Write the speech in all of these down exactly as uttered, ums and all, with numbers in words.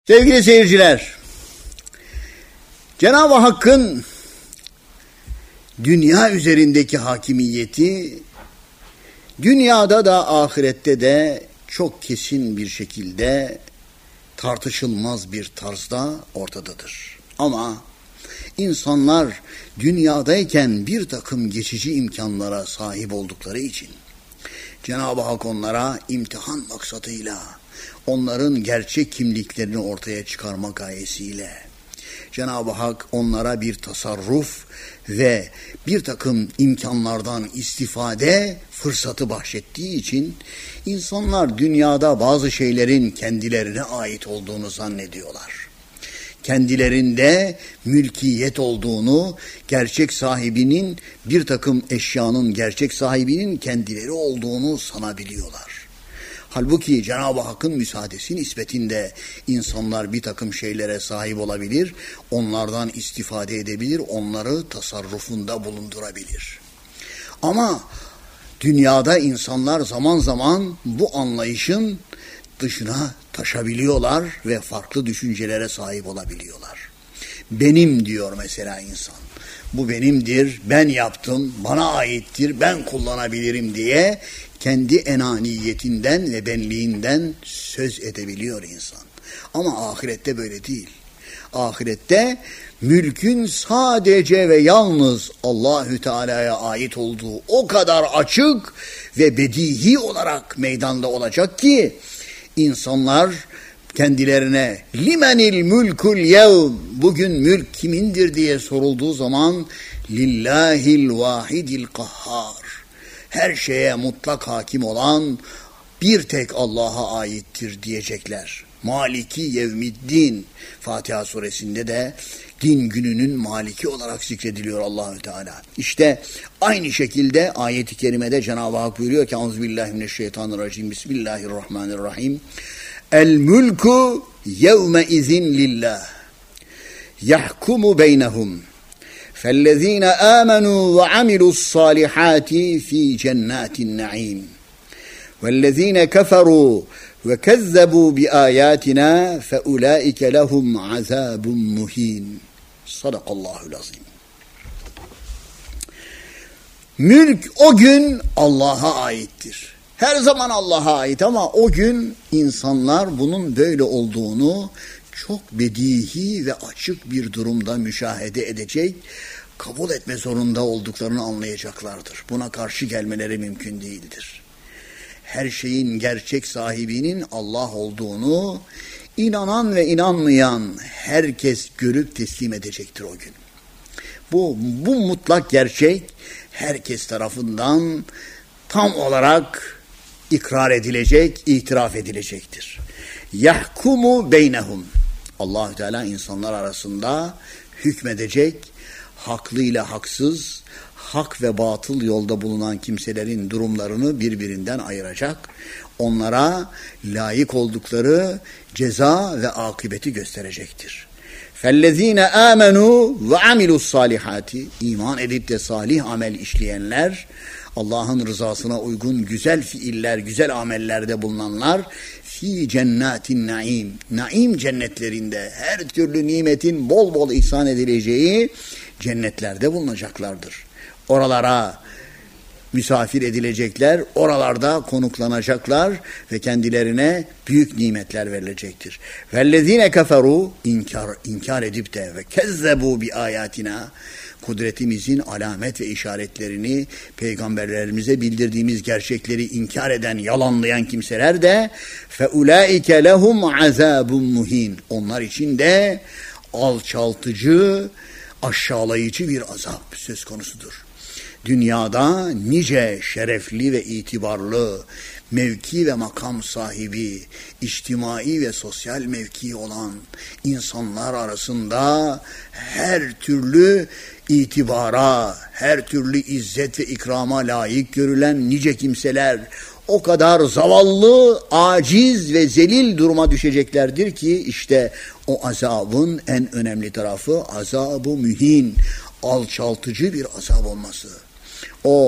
Sevgili seyirciler, Cenab-ı Hakk'ın dünya üzerindeki hakimiyeti, dünyada da ahirette de çok kesin bir şekilde tartışılmaz bir tarzda ortadadır. Ama insanlar dünyadayken bir takım geçici imkanlara sahip oldukları için Cenab-ı Hak onlara imtihan maksadıyla, onların gerçek kimliklerini ortaya çıkarma gayesiyle Cenab-ı Hak onlara bir tasarruf ve bir takım imkanlardan istifade fırsatı bahşettiği için insanlar dünyada bazı şeylerin kendilerine ait olduğunu zannediyorlar. Kendilerinde mülkiyet olduğunu, gerçek sahibinin, bir takım eşyanın gerçek sahibinin kendileri olduğunu sanabiliyorlar. Halbuki Cenab-ı Hakk'ın müsaadesi nispetinde insanlar bir takım şeylere sahip olabilir, onlardan istifade edebilir, onları tasarrufunda bulundurabilir. Ama dünyada insanlar zaman zaman bu anlayışın dışına taşabiliyorlar ve farklı düşüncelere sahip olabiliyorlar. Benim diyor mesela insan. Bu benimdir, ben yaptım, bana aittir, ben kullanabilirim diye kendi enaniyetinden ve benliğinden söz edebiliyor insan. Ama ahirette böyle değil. Ahirette mülkün sadece ve yalnız Allahü Teala'ya ait olduğu o kadar açık ve bedihi olarak meydanda olacak ki insanlar kendilerine limenil mülkül yevm, bugün mülk kimindir diye sorulduğu zaman lillahil vahidil kahhar, her şeye mutlak hakim olan bir tek Allah'a aittir diyecekler. Maliki yevmiddin, Fatiha suresinde de din gününün maliki olarak zikrediliyor Allahü Teala. İşte aynı şekilde ayet-i kerimede Cenab-ı Hak buyuruyor ki Euzubillahimineşşeytanirracim, Bismillahirrahmanirrahim. El mülku yevme izin lillah yahkumu beynehum fellezine amenu ve amilussâlihâti fî cennatin naîm vellezine keferû ve kezzebû bi âyâtinâ feulâike lehum azâbun muhîn. Sadakallahul azim. Mülk o gün Allah'a aittir. Her zaman Allah'a ait ama o gün insanlar bunun böyle olduğunu çok bedihi ve açık bir durumda müşahede edecek, kabul etme zorunda olduklarını anlayacaklardır. Buna karşı gelmeleri mümkün değildir. Her şeyin gerçek sahibinin Allah olduğunu inanan ve inanmayan herkes görüp teslim edecektir o gün. Bu, bu mutlak gerçek herkes tarafından tam olarak ikrar edilecek, itiraf edilecektir. Yahkumu beynehum. Allah-u Teala insanlar arasında hükmedecek, haklıyla haksız, hak ve batıl yolda bulunan kimselerin durumlarını birbirinden ayıracak, onlara layık oldukları ceza ve akıbeti gösterecektir. فَالَّذ۪ينَ آمَنُوا وَعَمِلُوا الصَّالِحَاتِ, iman edip de salih amel işleyenler, Allah'ın rızasına uygun güzel fiiller, güzel amellerde bulunanlar, fi cennatin naim, naim cennetlerinde her türlü nimetin bol bol ihsan edileceği cennetlerde bulunacaklardır. Oralara misafir edilecekler, oralarda konuklanacaklar ve kendilerine büyük nimetler verilecektir. Vellezine keferu, inkar inkar edip de ve kezzebu bi ayatina, kudretimizin alamet ve işaretlerini, peygamberlerimize bildirdiğimiz gerçekleri inkar eden, yalanlayan kimseler de feulaike lehum azabun muhin, onlar için de alçaltıcı, aşağılayıcı bir azap söz konusudur. Dünyada nice şerefli ve itibarlı, mevki ve makam sahibi, içtimai ve sosyal mevki olan insanlar arasında her türlü itibara, her türlü izzet ve ikrama layık görülen nice kimseler o kadar zavallı, aciz ve zelil duruma düşeceklerdir ki işte o azabın en önemli tarafı azab-ı mühin, alçaltıcı bir azap olması. O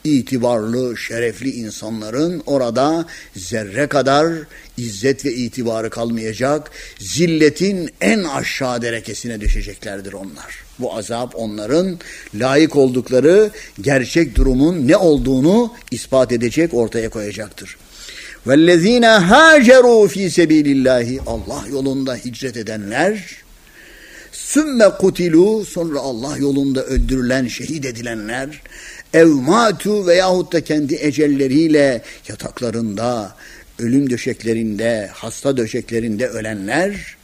itibarlı, şerefli insanların orada zerre kadar izzet ve itibarı kalmayacak. Zilletin en aşağı derekesine düşeceklerdir onlar. Bu azap onların layık oldukları gerçek durumun ne olduğunu ispat edecek, ortaya koyacaktır. وَالَّذ۪ينَ هَاجَرُوا ف۪ي سَب۪يلِ اللّٰهِ Allah yolunda hicret edenler, sümme kutilu sonra Allah yolunda öldürülen, şehit edilenler, ev matu veyahut da kendi ecelleriyle yataklarında, ölüm döşeklerinde, hasta döşeklerinde ölenler,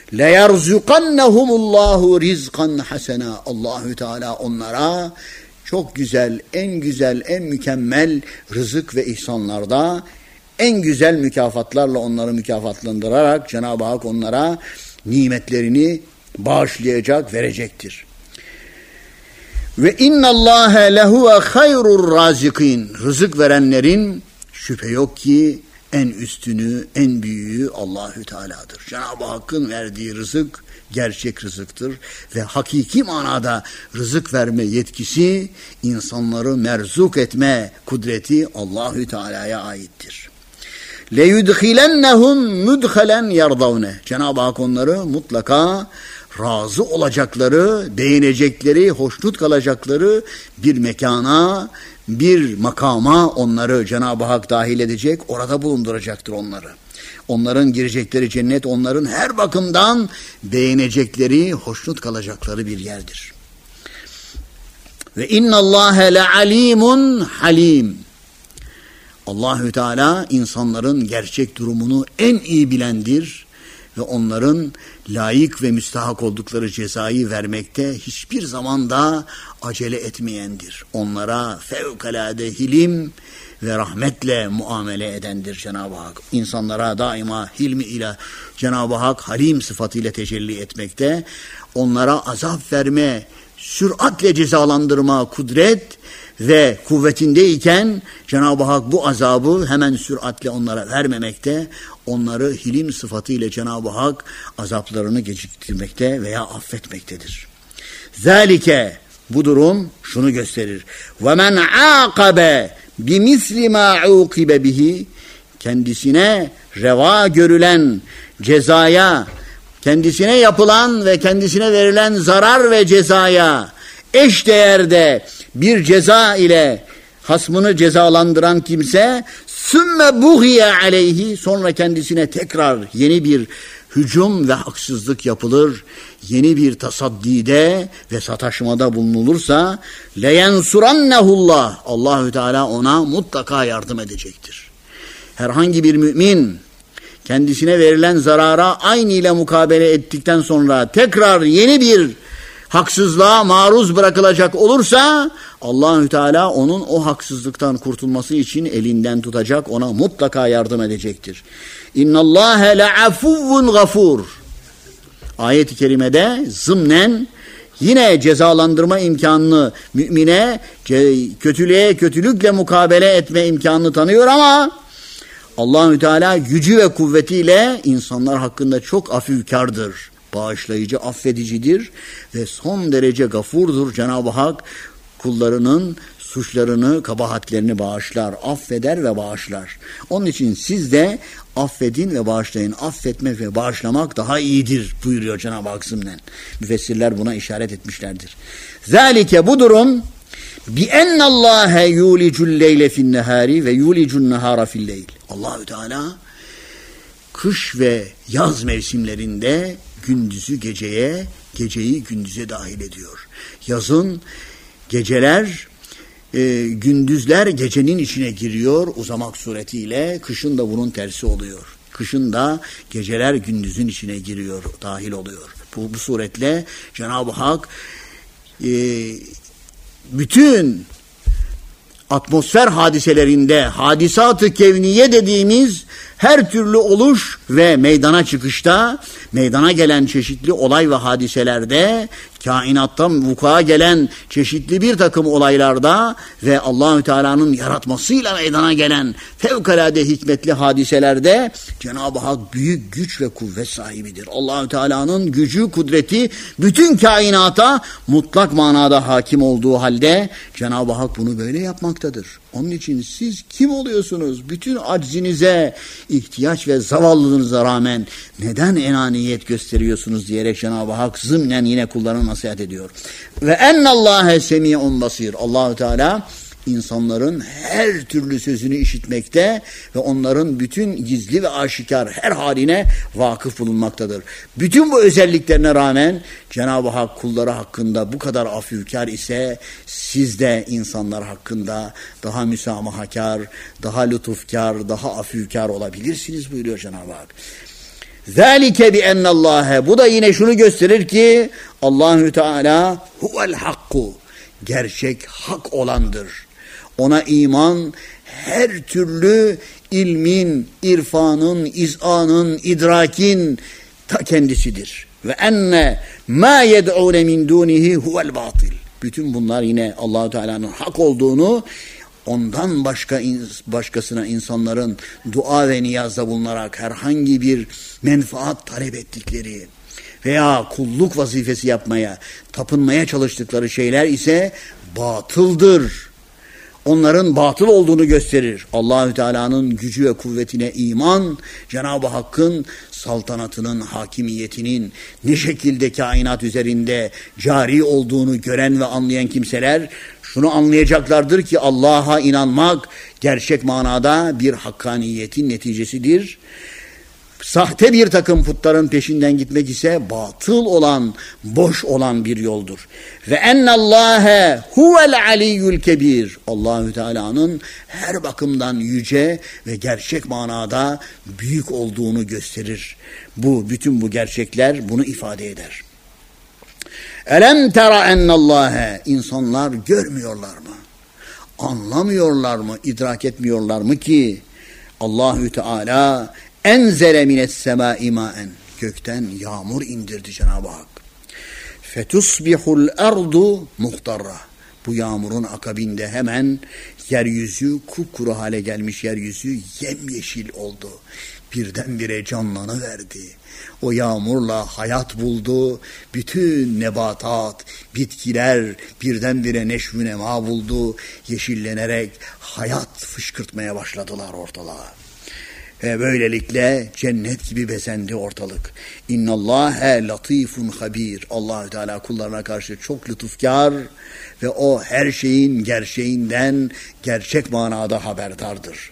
leyerzukannahumullahu rizkan hasena. Allahü Teala onlara çok güzel, en güzel, en mükemmel rızık ve ihsanlarda, en güzel mükafatlarla onları mükafatlandırarak Cenab-ı Hak onlara nimetlerini bağışlayacak, verecektir. Ve innallâhe lehuve hayrur razikin. Rızık verenlerin şüphe yok ki en üstünü, en büyüğü Allahü Teala'dır. Cenab-ı Hakk'ın verdiği rızık gerçek rızıktır ve hakiki manada rızık verme yetkisi, insanları merzuk etme kudreti Allahü Teala'ya aittir. لَيُدْخِلَنَّهُمْ مُدْخَلًا يَرْضَوْنَ. Cenab-ı Hak onları mutlaka razı olacakları, beğenecekleri, hoşnut kalacakları bir mekana, bir makama onları Cenab-ı Hak dahil edecek, orada bulunduracaktır onları. Onların girecekleri cennet, onların her bakımdan beğenecekleri, hoşnut kalacakları bir yerdir. Ve innallâhe le'alîmun halim. Allahü Teala insanların gerçek durumunu en iyi bilendir ve onların layık ve müstahak oldukları cezayı vermekte hiçbir zaman da acele etmeyendir. Onlara fevkalade hilim ve rahmetle muamele edendir Cenab-ı Hak. İnsanlara daima hilmi ile Cenab-ı Hak halim sıfatıyla tecelli etmekte. Onlara azap verme, süratle cezalandırma kudret ve kuvvetindeyken Cenab-ı Hak bu azabı hemen süratle onlara vermemekte, onları hilim sıfatıyla Cenab-ı Hak azaplarını geciktirmekte veya affetmektedir. Zalike, bu durum şunu gösterir. وَمَنْ عَاقَبَ بِمِثْلِ مَا عُوقِبَ بِهِ. Kendisine reva görülen cezaya, kendisine yapılan ve kendisine verilen zarar ve cezaya eş değerde bir ceza ile hasmını cezalandıran kimse, sümme buhiye aleyhi, sonra kendisine tekrar yeni bir hücum ve haksızlık yapılır, yeni bir tasaddide ve sataşmada bulunulursa, leyensurannehullah, Allahü Teala ona mutlaka yardım edecektir. Herhangi bir mümin kendisine verilen zarara aynı ile mukabele ettikten sonra tekrar yeni bir haksızlığa maruz bırakılacak olursa Allahü Teala onun o haksızlıktan kurtulması için elinden tutacak, ona mutlaka yardım edecektir. İnnallâhe le'afuvvun gafur. Ayet-i kerimede zımnen yine cezalandırma imkanını mümine, kötülüğe kötülükle mukabele etme imkanını tanıyor ama Allahü Teala gücü ve kuvvetiyle insanlar hakkında çok afivkardır. Bağışlayıcı, affedicidir ve son derece gafurdur. Cenab-ı Hak kullarının suçlarını, kabahatlerini bağışlar, affeder ve bağışlar. Onun için siz de affedin ve bağışlayın. Affetmek ve bağışlamak daha iyidir buyuruyor Cenab-ı Hak zımnen. Müfessirler buna işaret etmişlerdir. Zalike, bu durum bi ennallâhe yulicul leyle fin nehâri ve yulicun nehâra fil leyl. Allahü Teala kış ve yaz mevsimlerinde gündüzü geceye, geceyi gündüze dahil ediyor. Yazın geceler, e, gündüzler gecenin içine giriyor uzamak suretiyle. Kışın da bunun tersi oluyor. Kışın da geceler gündüzün içine giriyor, dahil oluyor. Bu, bu suretle Cenab-ı Hak e, bütün atmosfer hadiselerinde, hadisat-ı kevniye dediğimiz her türlü oluş ve meydana çıkışta, meydana gelen çeşitli olay ve hadiselerde, kainattan vuku'a gelen çeşitli bir takım olaylarda ve Allahü Teala'nın yaratmasıyla meydana gelen fevkalade hikmetli hadiselerde Cenab-ı Hak büyük güç ve kuvvet sahibidir. Allahü Teala'nın gücü, kudreti bütün kainata mutlak manada hakim olduğu halde Cenab-ı Hak bunu böyle yapmaktadır. Onun için siz kim oluyorsunuz? Bütün aczinize, ihtiyaç ve zavallılığınıza rağmen neden enaniyet gösteriyorsunuz diyerek Cenab-ı Hak zımnen yine kullarına nasihat ediyor. Ve ennallâhe semî'un basîr. Allahü Teala insanların her türlü sözünü işitmekte ve onların bütün gizli ve aşikar her haline vakıf bulunmaktadır. Bütün bu özelliklerine rağmen Cenab-ı Hak kulları hakkında bu kadar afiyukar ise siz de insanlar hakkında daha müsamahakar, daha lütufkar, daha afiyukar olabilirsiniz buyuruyor Cenab-ı Hak. Zalike bi ennallâhe. Bu da yine şunu gösterir ki Allahü Teala huvel hakku. Gerçek hak olandır. Ona iman her türlü ilmin, irfanın, izanın, idrakin ta kendisidir. Ve enne ma yed'ûne min dûnihi huvel bâtil. Bütün bunlar yine Allahu Teala'nın hak olduğunu, ondan başka başkasına insanların dua ve niyazda bulunarak herhangi bir menfaat talep ettikleri veya kulluk vazifesi yapmaya, tapınmaya çalıştıkları şeyler ise batıldır. Onların batıl olduğunu gösterir. Allahü Teala'nın gücü ve kuvvetine iman, Cenab-ı Hakk'ın saltanatının, hakimiyetinin ne şekilde kainat üzerinde cari olduğunu gören ve anlayan kimseler şunu anlayacaklardır ki Allah'a inanmak gerçek manada bir hakkaniyetin neticesidir. Sahte bir takım putların peşinden gitmek ise batıl olan, boş olan bir yoldur. Ve ennallâhe huvel aliyyul kebir. Allahü Teala'nın her bakımdan yüce ve gerçek manada büyük olduğunu gösterir. Bu bütün bu gerçekler bunu ifade eder. Elem tera ennallâhe. İnsanlar görmüyorlar mı? Anlamıyorlar mı? İdrak etmiyorlar mı ki Allahü Teala enzele mines semâi mâen. Gökten yağmur indirdi Cenab-ı Hak. Fetusbihul erdu muhtarra. Bu yağmurun akabinde hemen yeryüzü kupkuru hale gelmiş, yeryüzü yemyeşil oldu. Birdenbire canlanıverdi. O yağmurla hayat buldu. Bütün nebatat, bitkiler birdenbire neşvü nema buldu. Yeşillenerek hayat fışkırtmaya başladılar ortalığa. Ve böylelikle cennet gibi bezendi ortalık. İnnallâhe latifun habir. Allahü Teala kullarına karşı çok lütufkar ve o her şeyin gerçeğinden gerçek manada haberdardır.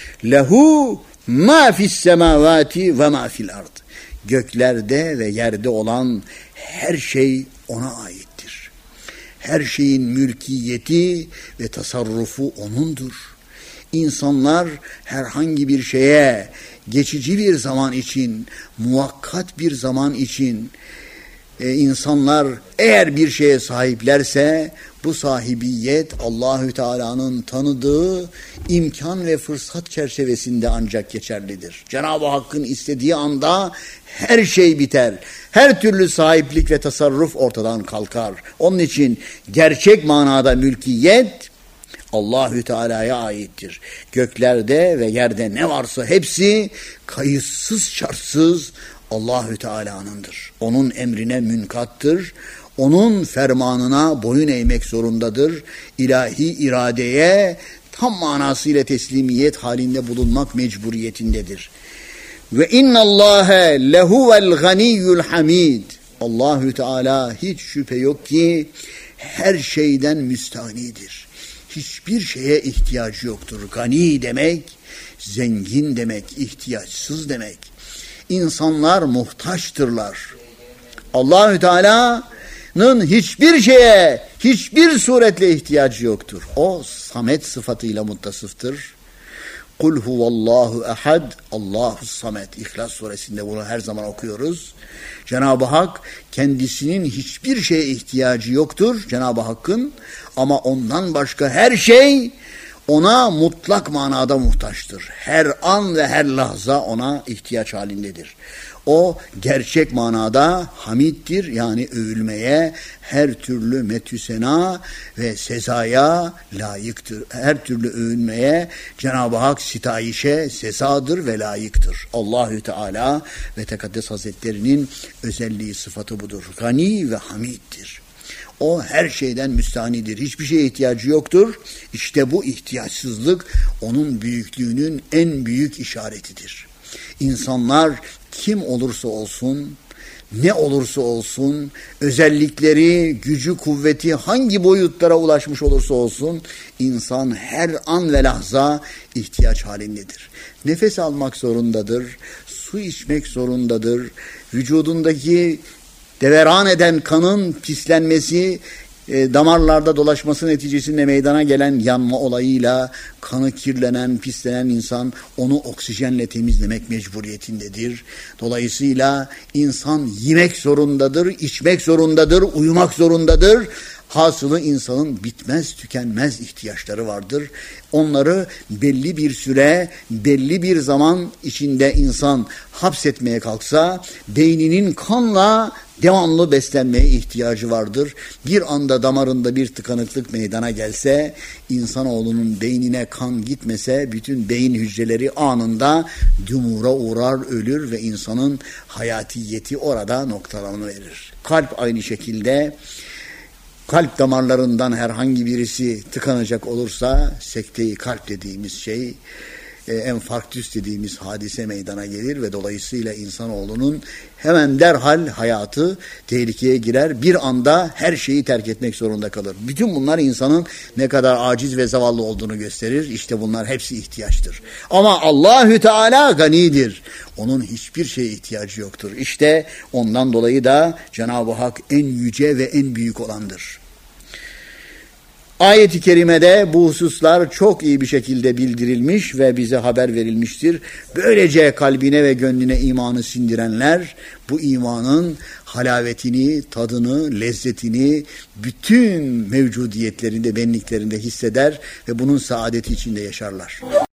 Lehu ma fis semavati ve ma fil ard. Göklerde ve yerde olan her şey ona aittir. Her şeyin mülkiyeti ve tasarrufu O'nundur. İnsanlar herhangi bir şeye geçici bir zaman için, muvakkat bir zaman için e, insanlar eğer bir şeye sahiplerse bu sahibiyet Allahü Teala'nın tanıdığı imkan ve fırsat çerçevesinde ancak geçerlidir. Cenab-ı Hakk'ın istediği anda her şey biter. Her türlü sahiplik ve tasarruf ortadan kalkar. Onun için gerçek manada mülkiyet Allahü Teala'ya aittir. Göklerde ve yerde ne varsa hepsi kayıtsız şartsız Allahü Teala'nındır. Onun emrine münkattır. Onun fermanına boyun eğmek zorundadır. İlahi iradeye tam manasıyla teslimiyet halinde bulunmak mecburiyetindedir. Ve innallâhe lehuvel ganiyyul hamid. Allahü Teala hiç şüphe yok ki her şeyden müstahnidir. Hiçbir şeye ihtiyacı yoktur. Gani demek, zengin demek, ihtiyaçsız demek. İnsanlar muhtaçtırlar. Allahü Teala'nın hiçbir şeye, hiçbir suretle ihtiyacı yoktur. O samet sıfatıyla muttasıftır. Kul huvallahu ehad, Allahu samet. İhlas suresinde bunu her zaman okuyoruz. Cenab-ı Hak kendisinin hiçbir şeye ihtiyacı yoktur Cenab-ı Hakk'ın, ama ondan başka her şey ona mutlak manada muhtaçtır. Her an ve her lahza ona ihtiyaç halindedir. O gerçek manada hamiddir, yani övülmeye, her türlü metü sena ve sezaya layıktır. Her türlü övünmeye Cenab-ı Hak sitayişe sezadır ve layıktır. Allahü Teala ve Tekaddes Hazretleri'nin özelliği, sıfatı budur. Gani ve hamiddir. O her şeyden müstahnidir. Hiçbir şeye ihtiyacı yoktur. İşte bu ihtiyaçsızlık onun büyüklüğünün en büyük işaretidir. İnsanlar kim olursa olsun, ne olursa olsun, özellikleri, gücü, kuvveti hangi boyutlara ulaşmış olursa olsun, insan her an ve lahza ihtiyaç halindedir. Nefes almak zorundadır, su içmek zorundadır, vücudundaki deveran eden kanın pislenmesi, e, damarlarda dolaşması neticesinde meydana gelen yanma olayıyla kanı kirlenen, pislenen insan onu oksijenle temizlemek mecburiyetindedir. Dolayısıyla insan yemek zorundadır, içmek zorundadır, uyumak zorundadır. Hasılı insanın bitmez tükenmez ihtiyaçları vardır. Onları belli bir süre, belli bir zaman içinde insan hapsetmeye kalksa, beyninin kanla devamlı beslenmeye ihtiyacı vardır. Bir anda damarında bir tıkanıklık meydana gelse, insanoğlunun beynine kan gitmese, bütün beyin hücreleri anında dumura uğrar, ölür ve insanın hayatiyeti orada noktalanıverir. Kalp aynı şekilde. Kalp damarlarından herhangi birisi tıkanacak olursa sekte-i kalp dediğimiz şey, e, enfarktüs dediğimiz hadise meydana gelir ve dolayısıyla insanoğlunun hemen derhal hayatı tehlikeye girer. Bir anda her şeyi terk etmek zorunda kalır. Bütün bunlar insanın ne kadar aciz ve zavallı olduğunu gösterir. İşte bunlar hepsi ihtiyaçtır. Ama Allahü Teala ganidir. Onun hiçbir şeye ihtiyacı yoktur. İşte ondan dolayı da Cenab-ı Hak en yüce ve en büyük olandır. Ayet-i kerimede bu hususlar çok iyi bir şekilde bildirilmiş ve bize haber verilmiştir. Böylece kalbine ve gönlüne imanı sindirenler bu imanın halavetini, tadını, lezzetini bütün mevcudiyetlerinde, benliklerinde hisseder ve bunun saadeti içinde yaşarlar.